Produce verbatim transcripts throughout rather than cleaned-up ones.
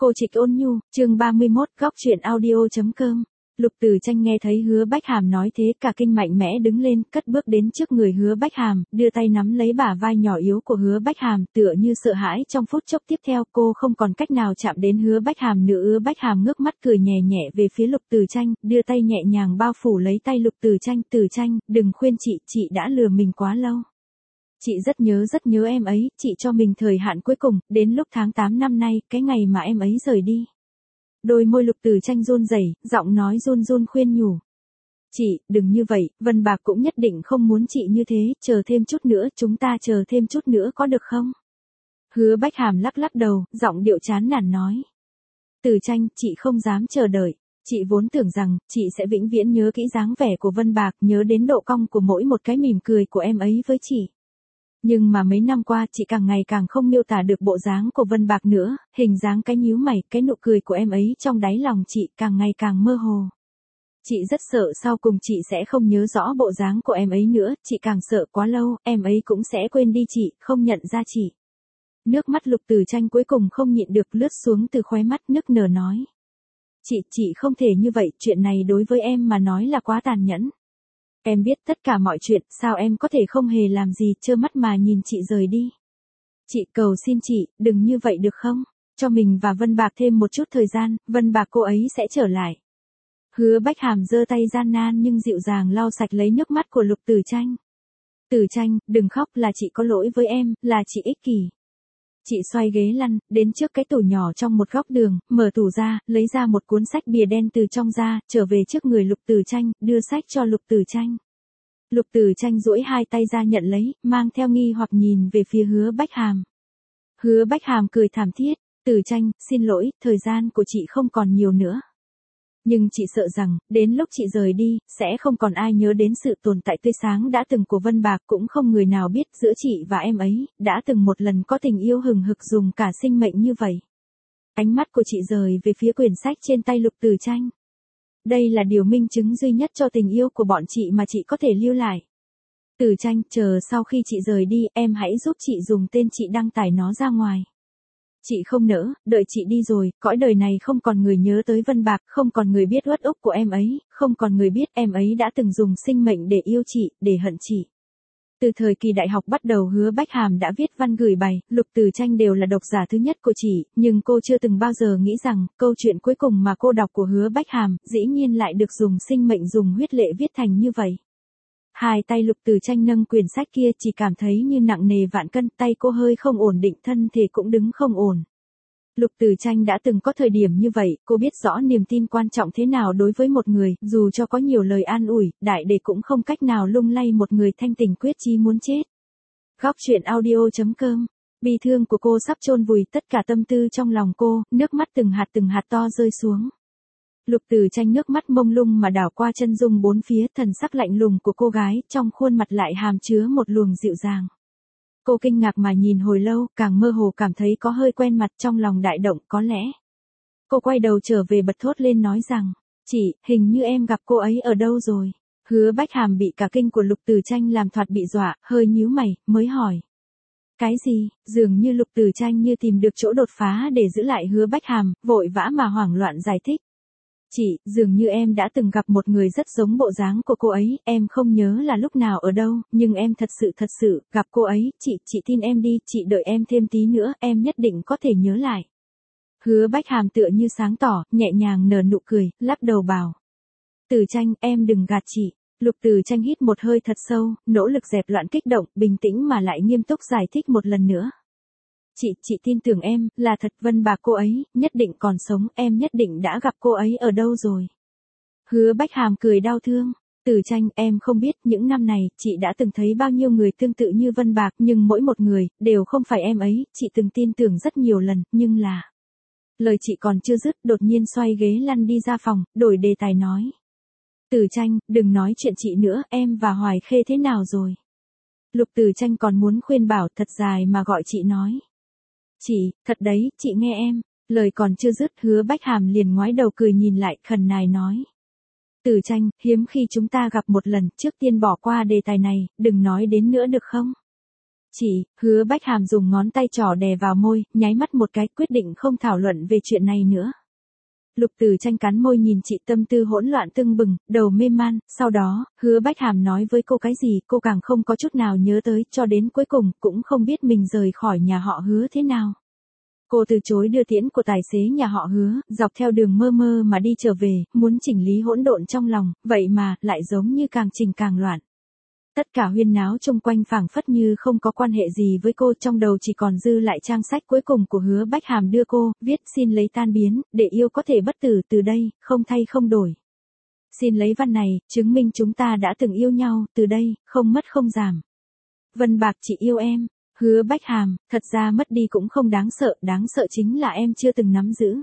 Cô Trịch Ôn Nhu, chương ba mươi mốt, góc truyện audio chấm com. Lục Tử Tranh nghe thấy Hứa Bách Hàm nói thế cả kinh mạnh mẽ đứng lên, cất bước đến trước người Hứa Bách Hàm, đưa tay nắm lấy bả vai nhỏ yếu của Hứa Bách Hàm, tựa như sợ hãi trong phút chốc tiếp theo cô không còn cách nào chạm đến Hứa Bách Hàm nữa. Hứa Bách Hàm ngước mắt cười nhẹ nhẹ về phía Lục Tử Tranh, đưa tay nhẹ nhàng bao phủ lấy tay Lục Tử Tranh. Tử Tranh, đừng khuyên chị, chị đã lừa mình quá lâu. Chị rất nhớ rất nhớ em ấy, chị cho mình thời hạn cuối cùng, đến lúc tháng tám năm nay, cái ngày mà em ấy rời đi. Đôi môi Lục Tử Tranh run rẩy, giọng nói run run khuyên nhủ. Chị, đừng như vậy, Vân Bạc cũng nhất định không muốn chị như thế, chờ thêm chút nữa, chúng ta chờ thêm chút nữa có được không? Hứa Bách Hàm lắc lắc đầu, giọng điệu chán nản nói. Tử Tranh, chị không dám chờ đợi. Chị vốn tưởng rằng, chị sẽ vĩnh viễn nhớ kỹ dáng vẻ của Vân Bạc, nhớ đến độ cong của mỗi một cái mỉm cười của em ấy với chị. Nhưng mà mấy năm qua chị càng ngày càng không miêu tả được bộ dáng của Vân Bạc nữa, hình dáng cái nhíu mày, cái nụ cười của em ấy trong đáy lòng chị càng ngày càng mơ hồ. Chị rất sợ sau cùng chị sẽ không nhớ rõ bộ dáng của em ấy nữa, chị càng sợ quá lâu, em ấy cũng sẽ quên đi chị, không nhận ra chị. Nước mắt Lục Tử Tranh cuối cùng không nhịn được lướt xuống từ khóe mắt, nức nở nói. Chị, chị không thể như vậy, chuyện này đối với em mà nói là quá tàn nhẫn. Em biết tất cả mọi chuyện, sao em có thể không hề làm gì, trơ mắt mà nhìn chị rời đi. Chị cầu xin chị, đừng như vậy được không? Cho mình và Vân Bạc thêm một chút thời gian, Vân Bạc cô ấy sẽ trở lại. Hứa Bách Hàm giơ tay gian nan nhưng dịu dàng lau sạch lấy nước mắt của Lục Tử Tranh. Tử Tranh, đừng khóc, là chị có lỗi với em, là chị ích kỷ. Chị xoay ghế lăn, đến trước cái tủ nhỏ trong một góc đường, mở tủ ra, lấy ra một cuốn sách bìa đen từ trong ra, trở về trước người Lục Tử Tranh, đưa sách cho Lục Tử Tranh. Lục Tử Tranh duỗi hai tay ra nhận lấy, mang theo nghi hoặc nhìn về phía Hứa Bách Hàm. Hứa Bách Hàm cười thảm thiết, Tử Tranh, xin lỗi, thời gian của chị không còn nhiều nữa. Nhưng chị sợ rằng, đến lúc chị rời đi, sẽ không còn ai nhớ đến sự tồn tại tươi sáng đã từng của Vân Bạc, cũng không người nào biết giữa chị và em ấy, đã từng một lần có tình yêu hừng hực dùng cả sinh mệnh như vậy. Ánh mắt của chị rời về phía quyển sách trên tay Lục Tử Tranh. Đây là điều minh chứng duy nhất cho tình yêu của bọn chị mà chị có thể lưu lại. Tử Tranh, chờ sau khi chị rời đi, em hãy giúp chị dùng tên chị đăng tải nó ra ngoài. Chị không nỡ, đợi chị đi rồi, cõi đời này không còn người nhớ tới Vân Bạc, không còn người biết uất ức của em ấy, không còn người biết em ấy đã từng dùng sinh mệnh để yêu chị, để hận chị. Từ thời kỳ đại học bắt đầu Hứa Bách Hàm đã viết văn gửi bài, Lục Tử Tranh đều là độc giả thứ nhất của chị, nhưng cô chưa từng bao giờ nghĩ rằng, câu chuyện cuối cùng mà cô đọc của Hứa Bách Hàm, dĩ nhiên lại được dùng sinh mệnh dùng huyết lệ viết thành như vậy. Hai tay Lục Tử Tranh nâng quyển sách kia chỉ cảm thấy như nặng nề vạn cân, tay cô hơi không ổn định, thân thể cũng đứng không ổn. Lục Tử Tranh đã từng có thời điểm như vậy, cô biết rõ niềm tin quan trọng thế nào đối với một người, dù cho có nhiều lời an ủi, đại để cũng không cách nào lung lay một người thanh tình quyết chí muốn chết. Góc truyện audio chấm com. Bi thương của cô sắp chôn vùi tất cả tâm tư trong lòng cô, nước mắt từng hạt từng hạt to rơi xuống. Lục Tử Tranh nước mắt mông lung mà đảo qua chân dung bốn phía, thần sắc lạnh lùng của cô gái, trong khuôn mặt lại hàm chứa một luồng dịu dàng. Cô kinh ngạc mà nhìn hồi lâu, càng mơ hồ cảm thấy có hơi quen mặt, trong lòng đại động, có lẽ. Cô quay đầu trở về bật thốt lên nói rằng, chị, hình như em gặp cô ấy ở đâu rồi. Hứa Bách Hàm bị cả kinh của Lục Tử Tranh làm thoạt bị dọa, hơi nhíu mày, mới hỏi. Cái gì? Dường như Lục Tử Tranh như tìm được chỗ đột phá để giữ lại Hứa Bách Hàm, vội vã mà hoảng loạn giải thích. Chị, dường như em đã từng gặp một người rất giống bộ dáng của cô ấy, em không nhớ là lúc nào ở đâu, nhưng em thật sự thật sự, gặp cô ấy, chị, chị tin em đi, chị đợi em thêm tí nữa, em nhất định có thể nhớ lại. Hứa Bách Hàm tựa như sáng tỏ, nhẹ nhàng nở nụ cười, lắc đầu bảo. Tử Tranh, em đừng gạt chị. Lục Tử Tranh hít một hơi thật sâu, nỗ lực dẹp loạn kích động, bình tĩnh mà lại nghiêm túc giải thích một lần nữa. Chị, chị tin tưởng em, là thật, Vân Bạc cô ấy, nhất định còn sống, em nhất định đã gặp cô ấy ở đâu rồi. Hứa Bách Hàm cười đau thương. Tử Tranh, em không biết, những năm này, chị đã từng thấy bao nhiêu người tương tự như Vân Bạc, nhưng mỗi một người, đều không phải em ấy, chị từng tin tưởng rất nhiều lần, nhưng là... Lời chị còn chưa dứt, đột nhiên xoay ghế lăn đi ra phòng, đổi đề tài nói. Tử Tranh, đừng nói chuyện chị nữa, em và Hoài Khê thế nào rồi? Lục Tử Tranh còn muốn khuyên bảo thật dài mà gọi chị nói. Chị, thật đấy, chị nghe em. Lời còn chưa dứt, Hứa Bách Hàm liền ngoái đầu cười nhìn lại, khẩn nài nói. Tử Tranh, hiếm khi chúng ta gặp một lần, trước tiên bỏ qua đề tài này, đừng nói đến nữa được không? Chị, Hứa Bách Hàm dùng ngón tay trỏ đè vào môi, nháy mắt một cái, quyết định không thảo luận về chuyện này nữa. Lục Tử Tranh cắn môi nhìn chị, tâm tư hỗn loạn tưng bừng, đầu mê man, sau đó, Hứa Bách Hàm nói với cô cái gì, cô càng không có chút nào nhớ tới, cho đến cuối cùng, cũng không biết mình rời khỏi nhà họ Hứa thế nào. Cô từ chối đưa tiễn của tài xế nhà họ Hứa, dọc theo đường mơ mơ mà đi trở về, muốn chỉnh lý hỗn độn trong lòng, vậy mà, lại giống như càng chỉnh càng loạn. Tất cả huyên náo xung quanh phảng phất như không có quan hệ gì với cô, trong đầu chỉ còn dư lại trang sách cuối cùng của Hứa Bách Hàm đưa cô, viết xin lấy tan biến, để yêu có thể bất tử từ đây, không thay không đổi. Xin lấy văn này, chứng minh chúng ta đã từng yêu nhau, từ đây, không mất không giảm. Vân Bạc chị yêu em. Hứa Bách Hàm, thật ra mất đi cũng không đáng sợ, đáng sợ chính là em chưa từng nắm giữ.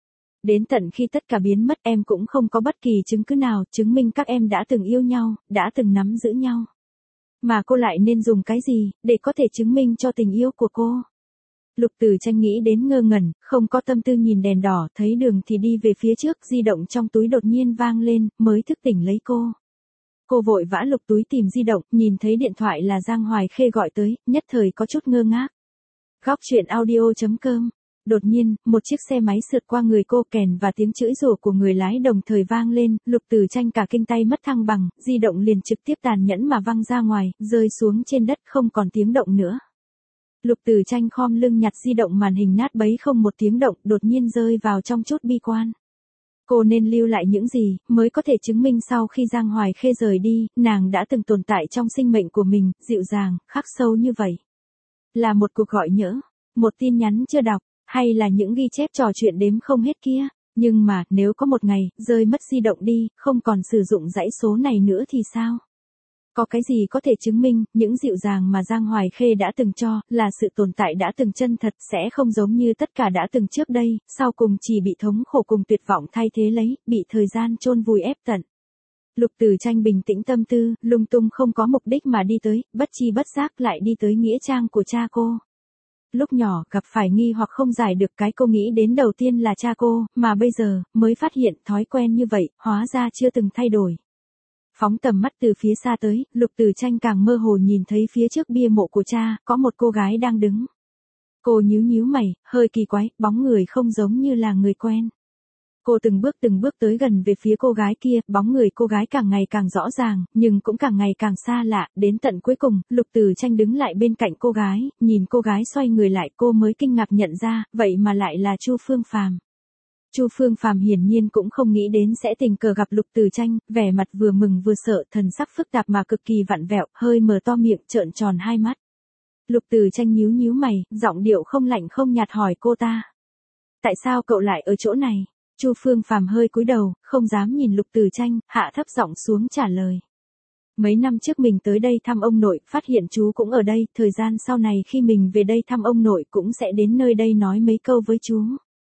Đến tận khi tất cả biến mất em cũng không có bất kỳ chứng cứ nào chứng minh các em đã từng yêu nhau, đã từng nắm giữ nhau. Mà cô lại nên dùng cái gì, để có thể chứng minh cho tình yêu của cô? Lục Tử Tranh nghĩ đến ngơ ngẩn, không có tâm tư nhìn đèn đỏ, thấy đường thì đi về phía trước, di động trong túi đột nhiên vang lên, mới thức tỉnh lấy cô. Cô vội vã lục túi tìm di động, nhìn thấy điện thoại là Giang Hoài Khê gọi tới, nhất thời có chút ngơ ngác. Góc truyện audio chấm com. Đột nhiên, một chiếc xe máy sượt qua người cô, kèn và tiếng chửi rủa của người lái đồng thời vang lên, Lục Tử Tranh cả kinh tay mất thăng bằng, di động liền trực tiếp tàn nhẫn mà văng ra ngoài, rơi xuống trên đất không còn tiếng động nữa. Lục Tử Tranh khom lưng nhặt di động, màn hình nát bấy không một tiếng động, đột nhiên rơi vào trong chút bi quan. Cô nên lưu lại những gì, mới có thể chứng minh sau khi Giang Hoài Khê rời đi, nàng đã từng tồn tại trong sinh mệnh của mình, dịu dàng, khắc sâu như vậy. Là một cuộc gọi nhỡ, một tin nhắn chưa đọc, hay là những ghi chép trò chuyện đếm không hết kia. Nhưng mà, nếu có một ngày, rơi mất di động đi, không còn sử dụng dãy số này nữa thì sao? Có cái gì có thể chứng minh, những dịu dàng mà Giang Hoài Khê đã từng cho, là sự tồn tại đã từng chân thật, sẽ không giống như tất cả đã từng trước đây, sau cùng chỉ bị thống khổ cùng tuyệt vọng thay thế lấy, bị thời gian chôn vùi ép tận. Lục Tử Tranh bình tĩnh tâm tư, lung tung không có mục đích mà đi tới, bất chi bất giác lại đi tới nghĩa trang của cha cô. Lúc nhỏ, gặp phải nghi hoặc không giải được, cái cô nghĩ đến đầu tiên là cha cô, mà bây giờ, mới phát hiện thói quen như vậy, hóa ra chưa từng thay đổi. Phóng tầm mắt từ phía xa tới, Lục Tử Tranh càng mơ hồ nhìn thấy phía trước bia mộ của cha, có một cô gái đang đứng. Cô nhíu nhíu mày, hơi kỳ quái, bóng người không giống như là người quen. Cô từng bước từng bước tới gần về phía cô gái kia, bóng người cô gái càng ngày càng rõ ràng, nhưng cũng càng ngày càng xa lạ, đến tận cuối cùng, Lục Tử Tranh đứng lại bên cạnh cô gái, nhìn cô gái xoay người lại, cô mới kinh ngạc nhận ra, vậy mà lại là Chu Phương Phàm. Chu Phương Phàm hiển nhiên cũng không nghĩ đến sẽ tình cờ gặp Lục Tử Tranh, vẻ mặt vừa mừng vừa sợ, thần sắc phức tạp mà cực kỳ vặn vẹo, hơi mở to miệng, trợn tròn hai mắt. Lục Tử Tranh nhíu nhíu mày, giọng điệu không lạnh không nhạt hỏi cô ta: "Tại sao cậu lại ở chỗ này?" Chu Phương Phàm hơi cúi đầu, không dám nhìn Lục Tử Tranh, hạ thấp giọng xuống trả lời: "Mấy năm trước mình tới đây thăm ông nội, phát hiện chú cũng ở đây, thời gian sau này khi mình về đây thăm ông nội cũng sẽ đến nơi đây nói mấy câu với chú.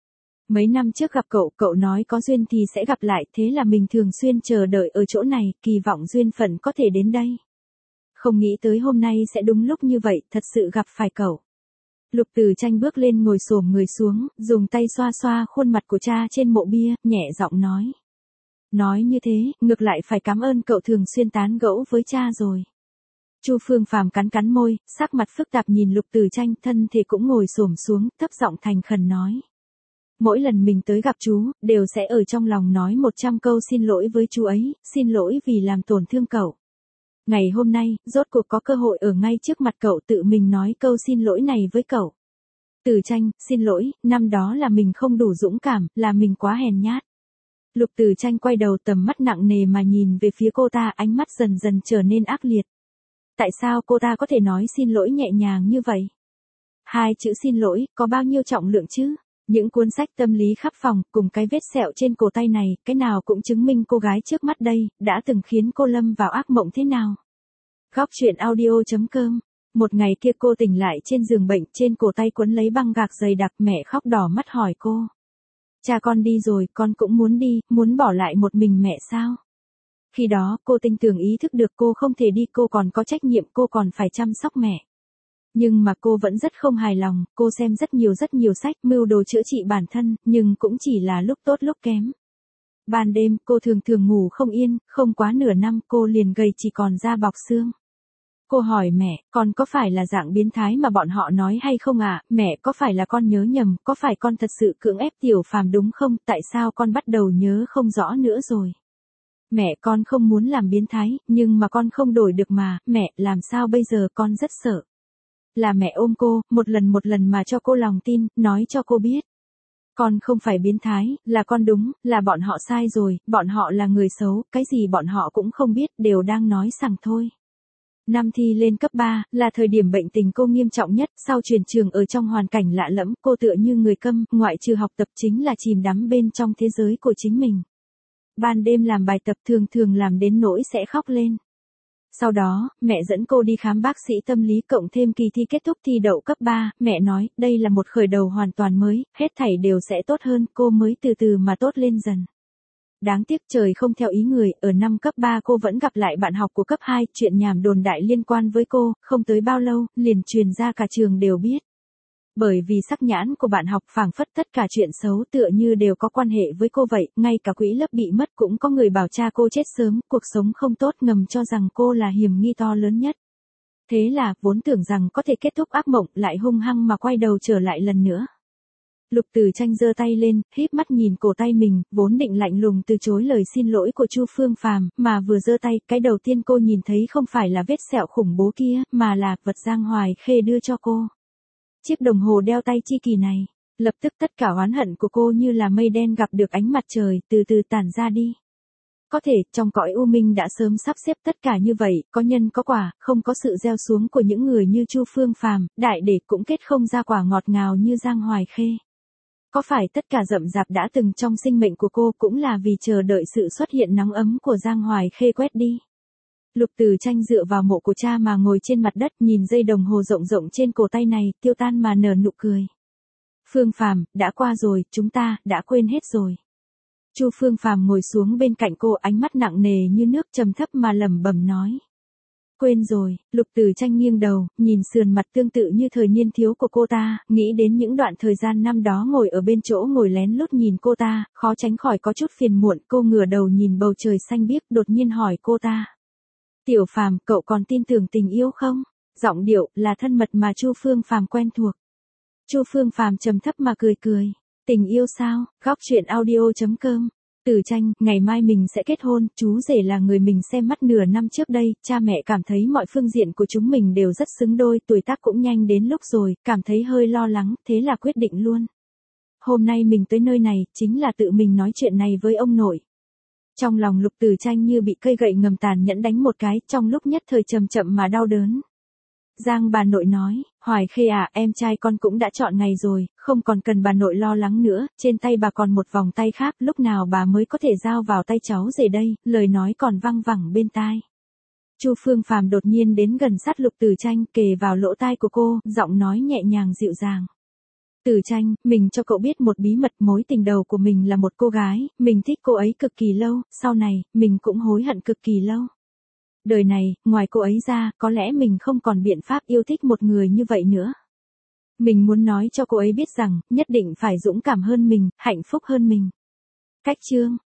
Mấy năm trước gặp cậu, cậu nói có duyên thì sẽ gặp lại, thế là mình thường xuyên chờ đợi ở chỗ này, kỳ vọng duyên phận có thể đến đây. Không nghĩ tới hôm nay sẽ đúng lúc như vậy, thật sự gặp phải cậu." Lục Tử Tranh bước lên ngồi xổm người xuống, dùng tay xoa xoa khuôn mặt của cha trên mộ bia, nhẹ giọng nói: "Nói như thế, ngược lại phải cảm ơn cậu thường xuyên tán gẫu với cha rồi." Chu Phương Phàm cắn cắn môi, sắc mặt phức tạp nhìn Lục Tử Tranh, thân thể cũng ngồi xổm xuống, thấp giọng thành khẩn nói: "Mỗi lần mình tới gặp chú, đều sẽ ở trong lòng nói một trăm câu xin lỗi với chú ấy, xin lỗi vì làm tổn thương cậu. Ngày hôm nay, rốt cuộc có cơ hội ở ngay trước mặt cậu tự mình nói câu xin lỗi này với cậu. Tử Tranh, xin lỗi, năm đó là mình không đủ dũng cảm, là mình quá hèn nhát." Lục Tử Tranh quay đầu, tầm mắt nặng nề mà nhìn về phía cô ta, ánh mắt dần dần trở nên ác liệt. Tại sao cô ta có thể nói xin lỗi nhẹ nhàng như vậy? Hai chữ xin lỗi, có bao nhiêu trọng lượng chứ? Những cuốn sách tâm lý khắp phòng, cùng cái vết sẹo trên cổ tay này, cái nào cũng chứng minh cô gái trước mắt đây, đã từng khiến cô lâm vào ác mộng thế nào. Góc truyện audio chấm com. Một ngày kia cô tỉnh lại trên giường bệnh, trên cổ tay quấn lấy băng gạc dày đặc, mẹ khóc đỏ mắt hỏi cô: "Cha con đi rồi, con cũng muốn đi, muốn bỏ lại một mình mẹ sao?" Khi đó, cô tinh tường ý thức được cô không thể đi, cô còn có trách nhiệm, cô còn phải chăm sóc mẹ. Nhưng mà cô vẫn rất không hài lòng, cô xem rất nhiều rất nhiều sách, mưu đồ chữa trị bản thân, nhưng cũng chỉ là lúc tốt lúc kém. Ban đêm, cô thường thường ngủ không yên, không quá nửa năm cô liền gầy chỉ còn da bọc xương. Cô hỏi mẹ, con có phải là dạng biến thái mà bọn họ nói hay không ạ? À? Mẹ, có phải là con nhớ nhầm, có phải con thật sự cưỡng ép Tiểu Phàm đúng không? Tại sao con bắt đầu nhớ không rõ nữa rồi? Mẹ, con không muốn làm biến thái, nhưng mà con không đổi được mà, mẹ, làm sao bây giờ, con rất sợ. Là mẹ ôm cô, một lần một lần mà cho cô lòng tin, nói cho cô biết. Con không phải biến thái, là con đúng, là bọn họ sai rồi, bọn họ là người xấu, cái gì bọn họ cũng không biết, đều đang nói sằng thôi. Năm thi lên cấp ba, là thời điểm bệnh tình cô nghiêm trọng nhất, sau chuyển trường ở trong hoàn cảnh lạ lẫm, cô tựa như người câm, ngoại trừ học tập chính là chìm đắm bên trong thế giới của chính mình. Ban đêm làm bài tập thường thường làm đến nỗi sẽ khóc lên. Sau đó, mẹ dẫn cô đi khám bác sĩ tâm lý cộng thêm kỳ thi kết thúc thi đậu cấp ba, mẹ nói, đây là một khởi đầu hoàn toàn mới, hết thảy đều sẽ tốt hơn, cô mới từ từ mà tốt lên dần. Đáng tiếc trời không theo ý người, ở năm cấp ba cô vẫn gặp lại bạn học của cấp hai, chuyện nhảm đồn đại liên quan với cô, không tới bao lâu, liền truyền ra cả trường đều biết. Bởi vì sắc nhãn của bạn học phảng phất tất cả chuyện xấu tựa như đều có quan hệ với cô vậy, ngay cả quỹ lớp bị mất cũng có người bảo cha cô chết sớm, cuộc sống không tốt ngầm cho rằng cô là hiểm nghi to lớn nhất. Thế là, vốn tưởng rằng có thể kết thúc ác mộng, lại hung hăng mà quay đầu trở lại lần nữa. Lục Tử Tranh giơ tay lên, híp mắt nhìn cổ tay mình, vốn định lạnh lùng từ chối lời xin lỗi của Chu Phương Phàm, mà vừa giơ tay, cái đầu tiên cô nhìn thấy không phải là vết sẹo khủng bố kia, mà là vật Giang Hoài Khê đưa cho cô. Chiếc đồng hồ đeo tay chi kỳ này, lập tức tất cả oán hận của cô như là mây đen gặp được ánh mặt trời, từ từ tản ra đi. Có thể, trong cõi u minh đã sớm sắp xếp tất cả như vậy, có nhân có quả, không có sự gieo xuống của những người như Chu Phương Phàm, đại để cũng kết không ra quả ngọt ngào như Giang Hoài Khê. Có phải tất cả rậm rạp đã từng trong sinh mệnh của cô cũng là vì chờ đợi sự xuất hiện nóng ấm của Giang Hoài Khê quét đi? Lục Tử Tranh dựa vào mộ của cha mà ngồi trên mặt đất, nhìn dây đồng hồ rộng rộng trên cổ tay này, tiêu tan mà nở nụ cười. Phương Phàm, đã qua rồi, chúng ta đã quên hết rồi. Chu Phương Phàm ngồi xuống bên cạnh cô, ánh mắt nặng nề như nước, trầm thấp mà lẩm bẩm nói. Quên rồi. Lục Tử Tranh nghiêng đầu, nhìn sườn mặt tương tự như thời niên thiếu của cô ta, nghĩ đến những đoạn thời gian năm đó ngồi ở bên chỗ ngồi lén lút nhìn cô ta, khó tránh khỏi có chút phiền muộn. Cô ngửa đầu nhìn bầu trời xanh biếc, đột nhiên hỏi cô ta. Tiểu Phàm, cậu còn tin tưởng tình yêu không? Giọng điệu là thân mật mà Chu Phương Phàm quen thuộc. Chu Phương Phàm trầm thấp mà cười cười. Tình yêu sao? Góc truyện audio chấm com. Tử Tranh, ngày mai mình sẽ kết hôn, chú rể là người mình xem mắt nửa năm trước đây, cha mẹ cảm thấy mọi phương diện của chúng mình đều rất xứng đôi, tuổi tác cũng nhanh đến lúc rồi, cảm thấy hơi lo lắng, thế là quyết định luôn. Hôm nay mình tới nơi này, chính là tự mình nói chuyện này với ông nội. Trong lòng Lục Tử Tranh như bị cây gậy ngầm tàn nhẫn đánh một cái, trong lúc nhất thời chậm chậm mà đau đớn. Giang bà nội nói, Hoài Khê à, em trai con cũng đã chọn ngày rồi, không còn cần bà nội lo lắng nữa, trên tay bà còn một vòng tay khác, lúc nào bà mới có thể giao vào tay cháu rể đây, lời nói còn văng vẳng bên tai. Chu Phương Phàm đột nhiên đến gần sát Lục Tử Tranh, kề vào lỗ tai của cô, giọng nói nhẹ nhàng dịu dàng. Tử Tranh, mình cho cậu biết một bí mật, mối tình đầu của mình là một cô gái, mình thích cô ấy cực kỳ lâu, sau này, mình cũng hối hận cực kỳ lâu. Đời này, ngoài cô ấy ra, có lẽ mình không còn biện pháp yêu thích một người như vậy nữa. Mình muốn nói cho cô ấy biết rằng, nhất định phải dũng cảm hơn mình, hạnh phúc hơn mình. Cách chương